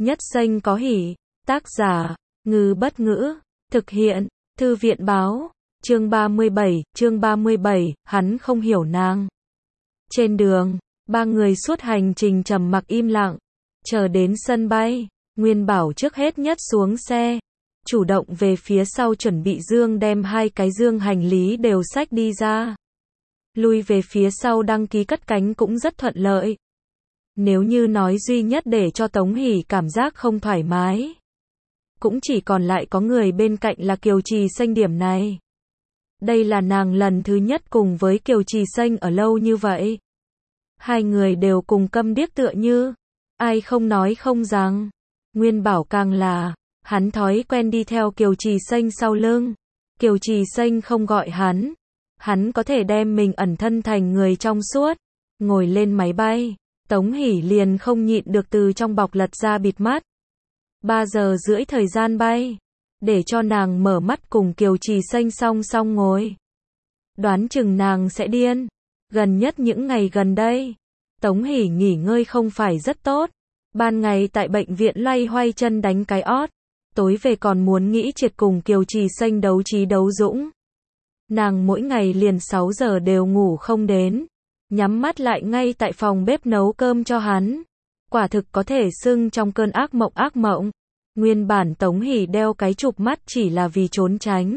Nhất xanh có hỉ. Tác giả, Ngư Bất Ngữ. Thực hiện, Thư viện Báo. Chương 37, hắn không hiểu nàng. Trên đường, ba người suốt hành trình trầm mặc im lặng. Chờ đến sân bay, Nguyên Bảo trước hết nhất xuống xe. Chủ động về phía sau chuẩn bị dương đem hai cái dương hành lý đều xách đi ra. Lui về phía sau đăng ký cất cánh cũng rất thuận lợi. Nếu như nói duy nhất để cho Tống Hỷ cảm giác không thoải mái, cũng chỉ còn lại có người bên cạnh là Kiều Trì Xanh điểm này. Đây là nàng lần thứ nhất cùng với Kiều Trì Xanh ở lâu như vậy. Hai người đều cùng câm điếc tựa như, ai không nói không rằng. Nguyên Bảo càng là, hắn thói quen đi theo Kiều Trì Xanh sau lưng. Kiều Trì Xanh không gọi hắn có thể đem mình ẩn thân thành người trong suốt. Ngồi lên máy bay, Tống Hỷ liền không nhịn được từ trong bọc lật ra bịt mắt. 3 giờ rưỡi thời gian bay, để cho nàng mở mắt cùng Kiều Trì Xanh song song ngồi. Đoán chừng nàng sẽ điên. Gần nhất những ngày gần đây, Tống Hỷ nghỉ ngơi không phải rất tốt. Ban ngày tại bệnh viện loay hoay chân đánh cái ót, tối về còn muốn nghĩ triệt cùng Kiều Trì Xanh đấu trí đấu dũng. Nàng mỗi ngày liền 6 giờ đều ngủ không đến, nhắm mắt lại ngay tại phòng bếp nấu cơm cho hắn. Quả thực có thể xưng trong cơn ác mộng. Nguyên bản Tống Hỷ đeo cái chụp mắt chỉ là vì trốn tránh.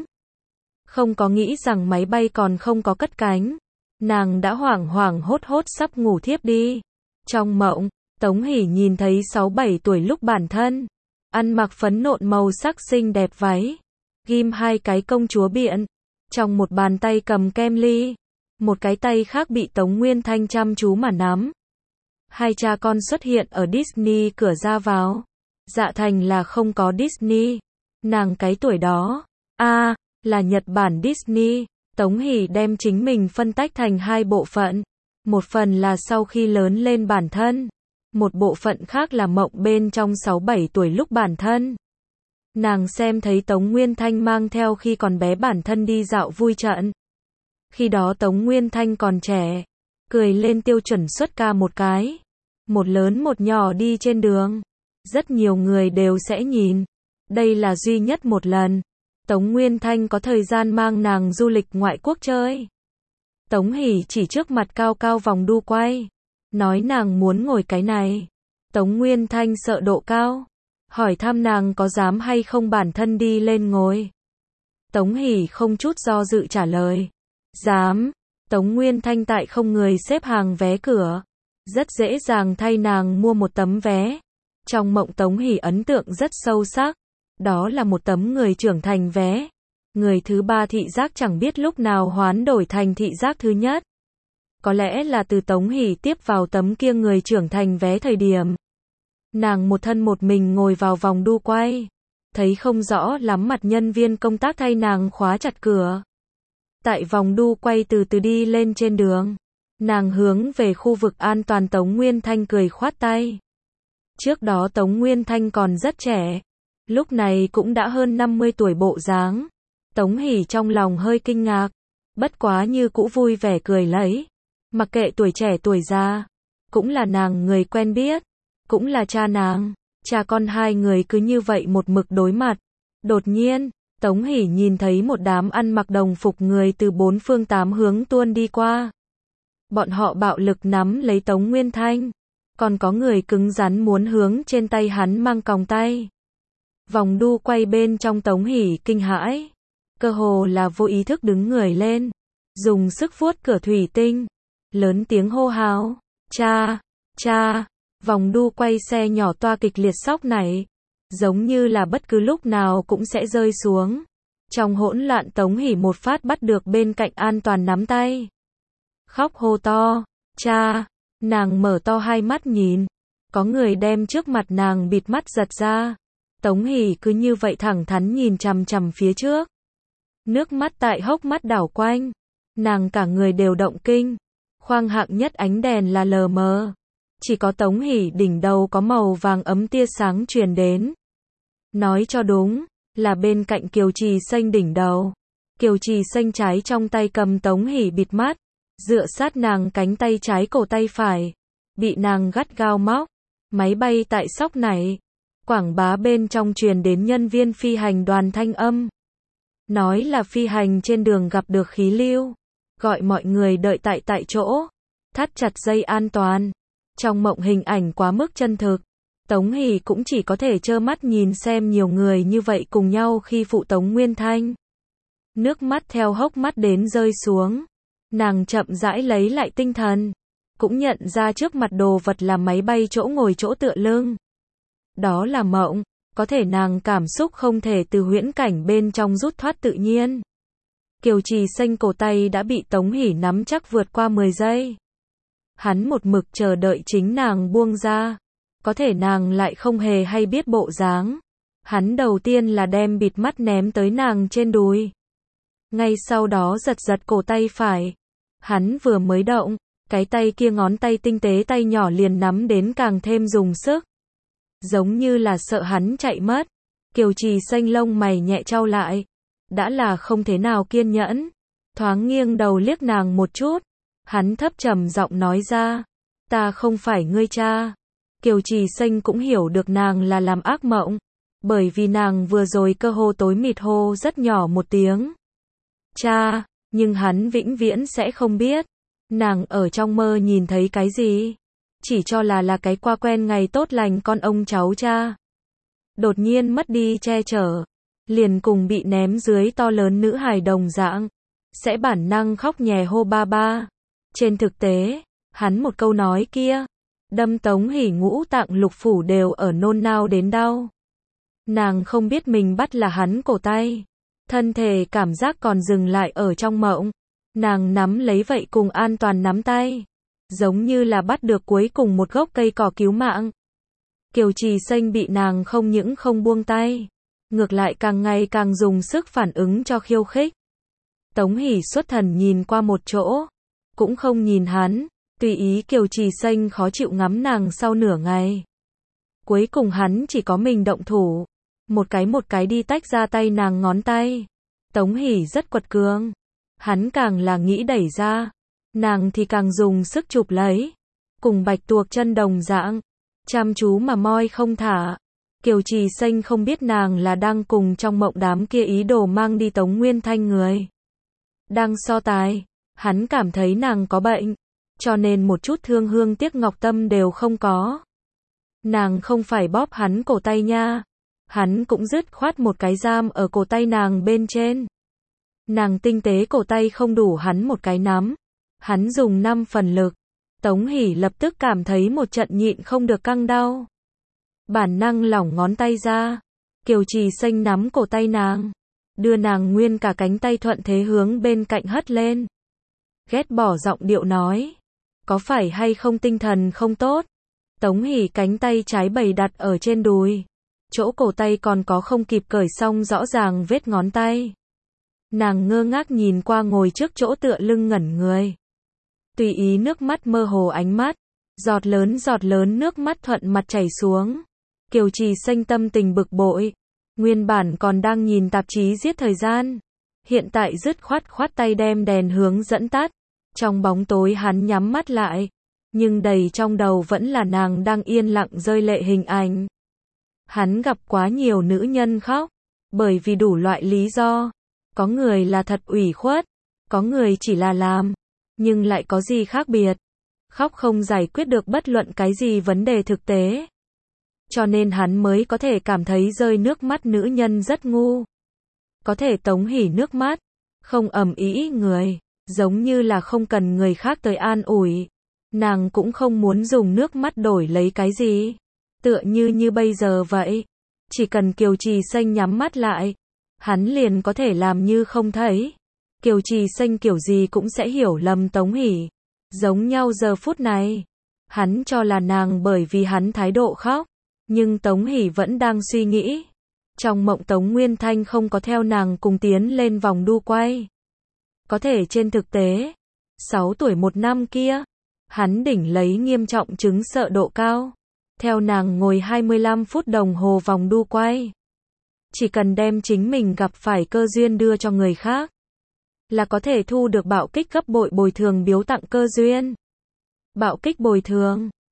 Không có nghĩ rằng máy bay còn không có cất cánh. Nàng đã hoảng hốt sắp ngủ thiếp đi. Trong mộng, Tống Hỷ nhìn thấy 6-7 tuổi lúc bản thân. Ăn mặc phấn nộn màu sắc xinh đẹp váy. Ghim hai cái công chúa biện. Trong một bàn tay cầm kem ly. Một cái tay khác bị Tống Nguyên Thanh chăm chú mà nắm. Hai cha con xuất hiện ở Disney cửa ra vào. Dạ thành là không có Disney. Nàng cái tuổi đó, là Nhật Bản Disney. Tống Hỷ đem chính mình phân tách thành hai bộ phận. Một phần là sau khi lớn lên bản thân. Một bộ phận khác là mộng bên trong 6-7 tuổi lúc bản thân. Nàng xem thấy Tống Nguyên Thanh mang theo khi còn bé bản thân đi dạo vui trận. Khi đó Tống Nguyên Thanh còn trẻ, cười lên tiêu chuẩn xuất ca một cái. Một lớn một nhỏ đi trên đường. Rất nhiều người đều sẽ nhìn. Đây là duy nhất một lần Tống Nguyên Thanh có thời gian mang nàng du lịch ngoại quốc chơi. Tống Hỷ chỉ trước mặt cao cao vòng đu quay, nói nàng muốn ngồi cái này. Tống Nguyên Thanh sợ độ cao, hỏi thăm nàng có dám hay không bản thân đi lên ngồi. Tống Hỷ không chút do dự trả lời, dám. Tống Nguyên Thanh tại không người xếp hàng vé cửa, rất dễ dàng thay nàng mua một tấm vé. Trong mộng Tống Hỷ ấn tượng rất sâu sắc, đó là một tấm người trưởng thành vé. Người thứ ba thị giác chẳng biết lúc nào hoán đổi thành thị giác thứ nhất. Có lẽ là từ Tống Hỷ tiếp vào tấm kia người trưởng thành vé thời điểm. Nàng một thân một mình ngồi vào vòng đu quay. Thấy không rõ lắm mặt nhân viên công tác thay nàng khóa chặt cửa. Tại vòng đu quay từ từ đi lên trên đường. Nàng hướng về khu vực an toàn. Tống Nguyên Thanh cười khoát tay. Trước đó Tống Nguyên Thanh còn rất trẻ. Lúc này cũng đã hơn 50 tuổi bộ dáng. Tống Hỷ trong lòng hơi kinh ngạc. Bất quá như cũ vui vẻ cười lấy. Mặc kệ tuổi trẻ tuổi già. Cũng là nàng người quen biết. Cũng là cha nàng. Cha con hai người cứ như vậy một mực đối mặt. Đột nhiên, Tống Hỷ nhìn thấy một đám ăn mặc đồng phục người từ 4 phương 8 hướng tuôn đi qua. Bọn họ bạo lực nắm lấy Tống Nguyên Thanh. Còn có người cứng rắn muốn hướng trên tay hắn mang còng tay. Vòng đu quay bên trong Tống Hỷ kinh hãi. Cơ hồ là vô ý thức đứng người lên. Dùng sức vuốt cửa thủy tinh. Lớn tiếng hô hào. Cha. Vòng đu quay xe nhỏ toa kịch liệt sóc này. Giống như là bất cứ lúc nào cũng sẽ rơi xuống. Trong hỗn loạn Tống Hỷ một phát bắt được bên cạnh an toàn nắm tay. Khóc hô to. Cha. Nàng mở to hai mắt nhìn. Có người đem trước mặt nàng bịt mắt giật ra. Tống Hỷ cứ như vậy thẳng thắn nhìn chằm chằm phía trước. Nước mắt tại hốc mắt đảo quanh. Nàng cả người đều động kinh. Khoang hạng nhất ánh đèn là lờ mờ. Chỉ có Tống Hỷ đỉnh đầu có màu vàng ấm tia sáng truyền đến. Nói cho đúng, là bên cạnh Kiều Trì Xanh đỉnh đầu. Kiều Trì Xanh trái trong tay cầm Tống Hỷ bịt mắt. Dựa sát nàng cánh tay trái cổ tay phải. Bị nàng gắt gao móc. Máy bay tại sóc này. quảng bá bên trong truyền đến nhân viên phi hành đoàn thanh âm. Nói là phi hành trên đường gặp được khí lưu, gọi mọi người đợi tại chỗ, thắt chặt dây an toàn. Trong mộng hình ảnh quá mức chân thực, Tống Hỷ cũng chỉ có thể trơ mắt nhìn xem nhiều người như vậy cùng nhau khi phụ Tống Nguyên Thanh. Nước mắt theo hốc mắt đến rơi xuống, nàng chậm rãi lấy lại tinh thần, cũng nhận ra trước mặt đồ vật là máy bay chỗ ngồi chỗ tựa lưng. Đó là mộng, có thể nàng cảm xúc không thể từ huyễn cảnh bên trong rút thoát tự nhiên. Kiều Trì Xanh cổ tay đã bị Tống Hỷ nắm chắc vượt qua 10 giây. Hắn một mực chờ đợi chính nàng buông ra, có thể nàng lại không hề hay biết bộ dáng. Hắn đầu tiên là đem bịt mắt ném tới nàng trên đùi, ngay sau đó giật giật cổ tay phải. Hắn vừa mới động, cái tay kia ngón tay tinh tế tay nhỏ liền nắm đến càng thêm dùng sức, giống như là sợ hắn chạy mất. Kiều Trì Xanh lông mày nhẹ chau lại, đã là không thế nào kiên nhẫn, thoáng nghiêng đầu liếc nàng một chút. Hắn thấp trầm giọng nói ra, ta không phải ngươi cha. Kiều Trì Xanh cũng hiểu được nàng là làm ác mộng, bởi vì nàng vừa rồi cơ hồ tối mịt hô rất nhỏ một tiếng cha, nhưng hắn vĩnh viễn sẽ không biết nàng ở trong mơ nhìn thấy cái gì, chỉ cho là cái qua quen ngày tốt lành con ông cháu cha. Đột nhiên mất đi che chở, liền cùng bị ném dưới to lớn nữ hài đồng dạng, sẽ bản năng khóc nhè hô ba ba. Trên thực tế, hắn một câu nói kia, đâm Tống Hỷ ngũ tạng lục phủ đều ở nôn nao đến đau. Nàng không biết mình bắt là hắn cổ tay, thân thể cảm giác còn dừng lại ở trong mộng. Nàng nắm lấy vậy cùng an toàn nắm tay, giống như là bắt được cuối cùng một gốc cây cỏ cứu mạng. Kiều Trì Xanh bị nàng không những không buông tay, ngược lại càng ngày càng dùng sức phản ứng cho khiêu khích. Tống Hỷ xuất thần nhìn qua một chỗ, cũng không nhìn hắn, tùy ý Kiều Trì Xanh khó chịu ngắm nàng sau nửa ngày. Cuối cùng hắn chỉ có mình động thủ, một cái đi tách ra tay nàng ngón tay. Tống Hỷ rất quật cường, hắn càng là nghĩ đẩy ra, nàng thì càng dùng sức chụp lấy, cùng bạch tuộc chân đồng dạng, chăm chú mà moi không thả. Kiều Trì Xanh không biết nàng là đang cùng trong mộng đám kia ý đồ mang đi Tống Nguyên Thanh người. Đang so tài, hắn cảm thấy nàng có bệnh, cho nên một chút thương hương tiếc ngọc tâm đều không có. Nàng không phải bóp hắn cổ tay nha, hắn cũng dứt khoát một cái giam ở cổ tay nàng bên trên. Nàng tinh tế cổ tay không đủ hắn một cái nắm, hắn dùng 5 phần lực. Tống Hỷ lập tức cảm thấy một trận nhịn không được căng đau, bản năng lỏng ngón tay ra. Kiều Trì Xanh nắm cổ tay nàng, đưa nàng nguyên cả cánh tay thuận thế hướng bên cạnh hất lên. Ghét bỏ giọng điệu nói, có phải hay không tinh thần không tốt? Tống Hỷ cánh tay trái bày đặt ở trên đùi, chỗ cổ tay còn có không kịp cởi xong rõ ràng vết ngón tay. Nàng ngơ ngác nhìn qua ngồi trước chỗ tựa lưng ngẩn người, tùy ý nước mắt mơ hồ ánh mắt, giọt lớn nước mắt thuận mặt chảy xuống. Kiều Trì Xanh tâm tình bực bội, nguyên bản còn đang nhìn tạp chí giết thời gian, hiện tại dứt khoát tay đem đèn hướng dẫn tắt. Trong bóng tối hắn nhắm mắt lại, nhưng đầy trong đầu vẫn là nàng đang yên lặng rơi lệ hình ảnh. Hắn gặp quá nhiều nữ nhân khóc, bởi vì đủ loại lý do, có người là thật ủy khuất, có người chỉ là làm, nhưng lại có gì khác biệt. Khóc không giải quyết được bất luận cái gì vấn đề thực tế, cho nên hắn mới có thể cảm thấy rơi nước mắt nữ nhân rất ngu. Có thể Tống Hỷ nước mắt, không ầm ĩ người, giống như là không cần người khác tới an ủi. Nàng cũng không muốn dùng nước mắt đổi lấy cái gì, tựa như bây giờ vậy. Chỉ cần Kiều Trì Xanh nhắm mắt lại, hắn liền có thể làm như không thấy. Kiều Trì Xanh kiểu gì cũng sẽ hiểu lầm Tống Hỷ. Giống nhau giờ phút này, hắn cho là nàng bởi vì hắn thái độ khóc, nhưng Tống Hỷ vẫn đang suy nghĩ. Trong mộng Tống Nguyên Thanh không có theo nàng cùng tiến lên vòng đu quay. Có thể trên thực tế, 6 tuổi 1 năm kia, hắn đỉnh lấy nghiêm trọng chứng sợ độ cao, theo nàng ngồi 25 phút đồng hồ vòng đu quay. Chỉ cần đem chính mình gặp phải cơ duyên đưa cho người khác, là có thể thu được bạo kích gấp bội bồi thường biếu tặng cơ duyên. Bạo kích bồi thường